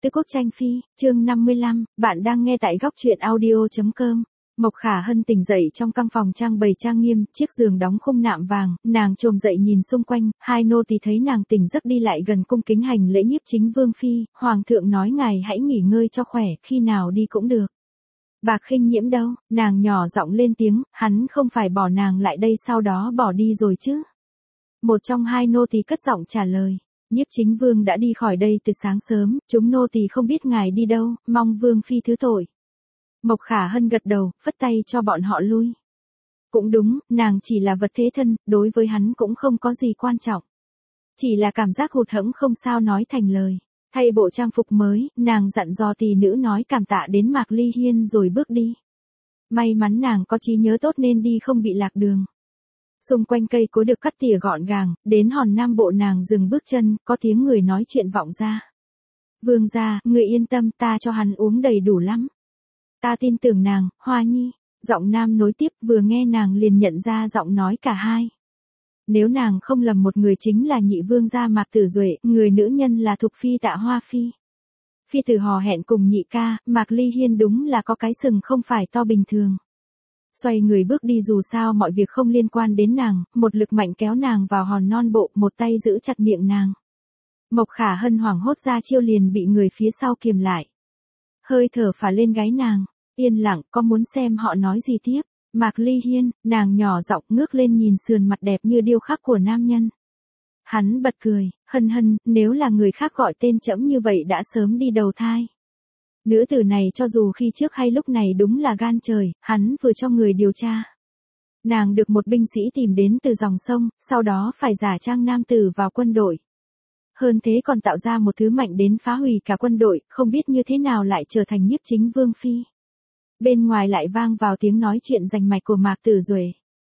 Tứ Quốc Tranh Phi, chương 55, bạn đang nghe tại góc truyện audio.com. Mộc Khả Hân tỉnh dậy trong căn phòng trang bày trang nghiêm, chiếc giường đóng khung nạm vàng, nàng chồm dậy nhìn xung quanh, hai nô tỳ thấy nàng tỉnh giấc đi lại gần cung kính hành lễ nhiếp chính vương phi, hoàng thượng nói ngài hãy nghỉ ngơi cho khỏe, khi nào đi cũng được. Bạc Khinh Nhiễm đâu? Nàng nhỏ giọng lên tiếng, hắn không phải bỏ nàng lại đây sau đó bỏ đi rồi chứ? Một trong hai nô tỳ cất giọng trả lời. Nhiếp chính vương đã đi khỏi đây từ sáng sớm, chúng nô tỳ không biết ngài đi đâu, mong vương phi thứ tội. Mộc Khả Hân gật đầu, phất tay cho bọn họ lui. Cũng đúng, nàng chỉ là vật thế thân, đối với hắn cũng không có gì quan trọng. Chỉ là cảm giác hụt hẫng không sao nói thành lời. Thay bộ trang phục mới, nàng dặn dò tỳ nữ nói cảm tạ đến Mạc Ly Hiên rồi bước đi. May mắn nàng có trí nhớ tốt nên đi không bị lạc đường. Xung quanh cây cối được cắt tỉa gọn gàng, đến hòn nam bộ nàng dừng bước chân, có tiếng người nói chuyện vọng ra. Vương gia, người yên tâm, ta cho hắn uống đầy đủ lắm. Ta tin tưởng nàng, Hoa Nhi. Giọng nam nối tiếp, vừa nghe nàng liền nhận ra giọng nói cả hai. Nếu nàng không lầm một người chính là nhị vương gia Mạc Tử Duệ, người nữ nhân là Thục Phi Tạ Hoa Phi. Phi tử hò hẹn cùng nhị ca, Mạc Ly Hiên đúng là có cái sừng không phải to bình thường. Xoay người bước đi dù sao mọi việc không liên quan đến nàng, một lực mạnh kéo nàng vào hòn non bộ, một tay giữ chặt miệng nàng. Mộc Khả Hân hoảng hốt ra chiêu liền bị người phía sau kiềm lại. Hơi thở phả lên gáy nàng, yên lặng, có muốn xem họ nói gì tiếp. Mạc Ly Hiên, nàng nhỏ giọng ngước lên nhìn sườn mặt đẹp như điêu khắc của nam nhân. Hắn bật cười, Hân Hân, nếu là người khác gọi tên trẫm như vậy đã sớm đi đầu thai. Nữ tử này cho dù khi trước hay lúc này đúng là gan trời, hắn vừa cho người điều tra. Nàng được một binh sĩ tìm đến từ dòng sông, sau đó phải giả trang nam tử vào quân đội. Hơn thế còn tạo ra một thứ mạnh đến phá hủy cả quân đội, không biết như thế nào lại trở thành nhiếp chính vương phi. Bên ngoài lại vang vào tiếng nói chuyện rành mạch của Mạc Tử Duệ.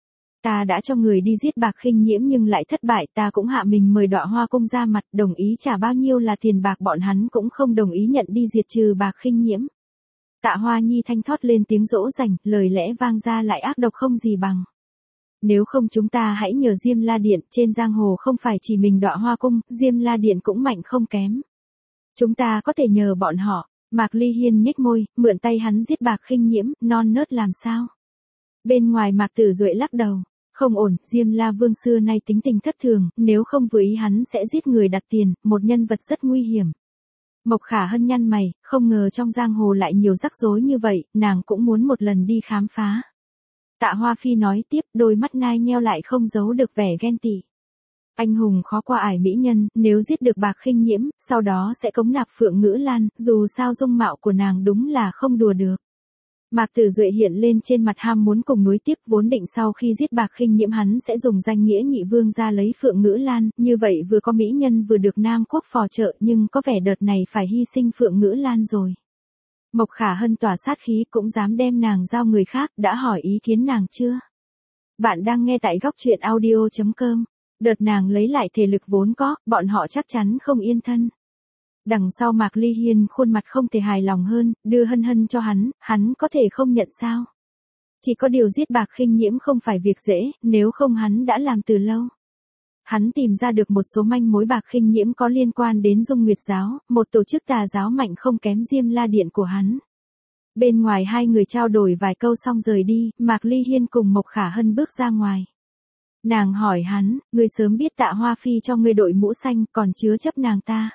Ta đã cho người đi giết Bạc Khinh Nhiễm nhưng lại thất bại, ta cũng hạ mình mời Đọa Hoa cung ra mặt, đồng ý trả bao nhiêu là tiền bạc, bọn hắn cũng không đồng ý nhận đi diệt trừ Bạc Khinh Nhiễm. Tạ Hoa Nhi thanh thoát lên tiếng dỗ dành, lời lẽ vang ra lại ác độc không gì bằng. Nếu không chúng ta hãy nhờ Diêm La Điện, trên giang hồ không phải chỉ mình Đọa Hoa cung, Diêm La Điện cũng mạnh không kém. Chúng ta có thể nhờ bọn họ. Mạc Ly Hiên nhếch môi, mượn tay hắn giết Bạc Khinh Nhiễm, non nớt làm sao? Bên ngoài Mạc Tử Duệ lắc đầu. Không ổn, Diêm La Vương xưa nay tính tình thất thường, nếu không vừa ý hắn sẽ giết người đặt tiền, một nhân vật rất nguy hiểm. Mộc Khả Hân nhăn mày, không ngờ trong giang hồ lại nhiều rắc rối như vậy, nàng cũng muốn một lần đi khám phá. Tạ Hoa Phi nói tiếp, đôi mắt nai nheo lại không giấu được vẻ ghen tị. Anh hùng khó qua ải mỹ nhân, nếu giết được Bạc Khinh Nhiễm, sau đó sẽ cống nạp Phượng Ngữ Lan, dù sao dung mạo của nàng đúng là không đùa được. Mạc Tử Duệ hiện lên trên mặt ham muốn cùng núi tiếp, vốn định sau khi giết Bạc Khinh Nhiễm hắn sẽ dùng danh nghĩa nhị vương ra lấy Phượng Ngữ Lan, như vậy vừa có mỹ nhân vừa được Nam Quốc phò trợ, nhưng có vẻ đợt này phải hy sinh Phượng Ngữ Lan rồi. Mộc Khả Hân tỏa sát khí, cũng dám đem nàng giao người khác, đã hỏi ý kiến nàng chưa? Bạn đang nghe tại góc truyện audio.com. Đợt nàng lấy lại thể lực vốn có, bọn họ chắc chắn không yên thân. Đằng sau Mạc Ly Hiên khuôn mặt không thể hài lòng hơn, đưa Hân Hân cho hắn có thể không nhận sao? Chỉ có điều giết Bạc Khinh Nhiễm không phải việc dễ, nếu không hắn đã làm từ lâu. Hắn tìm ra được một số manh mối Bạc Khinh Nhiễm có liên quan đến Dung Nguyệt giáo, một tổ chức tà giáo mạnh không kém Diêm La Điện của hắn. Bên ngoài hai người trao đổi vài câu xong rời đi, Mạc Ly Hiên cùng Mộc Khả Hân bước ra ngoài. Nàng hỏi hắn, ngươi sớm biết Tạ Hoa Phi cho ngươi đội mũ xanh còn chứa chấp nàng ta.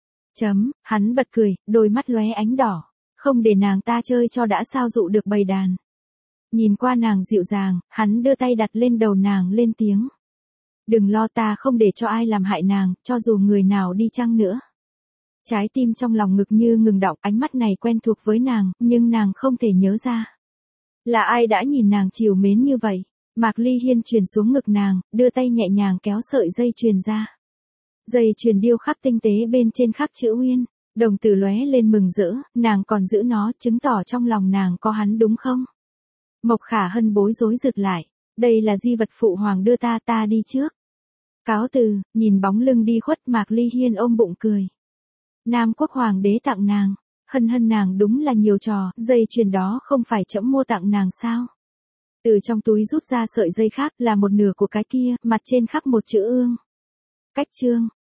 Hắn bật cười, đôi mắt lóe ánh đỏ, không để nàng ta chơi cho đã sao dụ được bầy đàn. Nhìn qua nàng dịu dàng, hắn đưa tay đặt lên đầu nàng lên tiếng. Đừng lo, ta không để cho ai làm hại nàng, cho dù người nào đi chăng nữa. Trái tim trong lòng ngực như ngừng đọng, ánh mắt này quen thuộc với nàng, nhưng nàng không thể nhớ ra. Là ai đã nhìn nàng trìu mến như vậy? Mạc Ly Hiên truyền xuống ngực nàng, đưa tay nhẹ nhàng kéo sợi dây chuyền ra. Dây chuyền điêu khắc tinh tế bên trên khắc chữ Uyên, đồng tử lóe lên mừng rỡ, nàng còn giữ nó, chứng tỏ trong lòng nàng có hắn đúng không? Mộc Khả Hân bối rối rụt lại, đây là di vật phụ hoàng đưa ta đi trước. Cáo từ, nhìn bóng lưng đi khuất Mạc Ly Hiên ôm bụng cười. Nam Quốc hoàng đế tặng nàng, Hân nàng đúng là nhiều trò, dây chuyền đó không phải trẫm mua tặng nàng sao? Từ trong túi rút ra sợi dây khác là một nửa của cái kia, mặt trên khắc một chữ ương. Cách chương,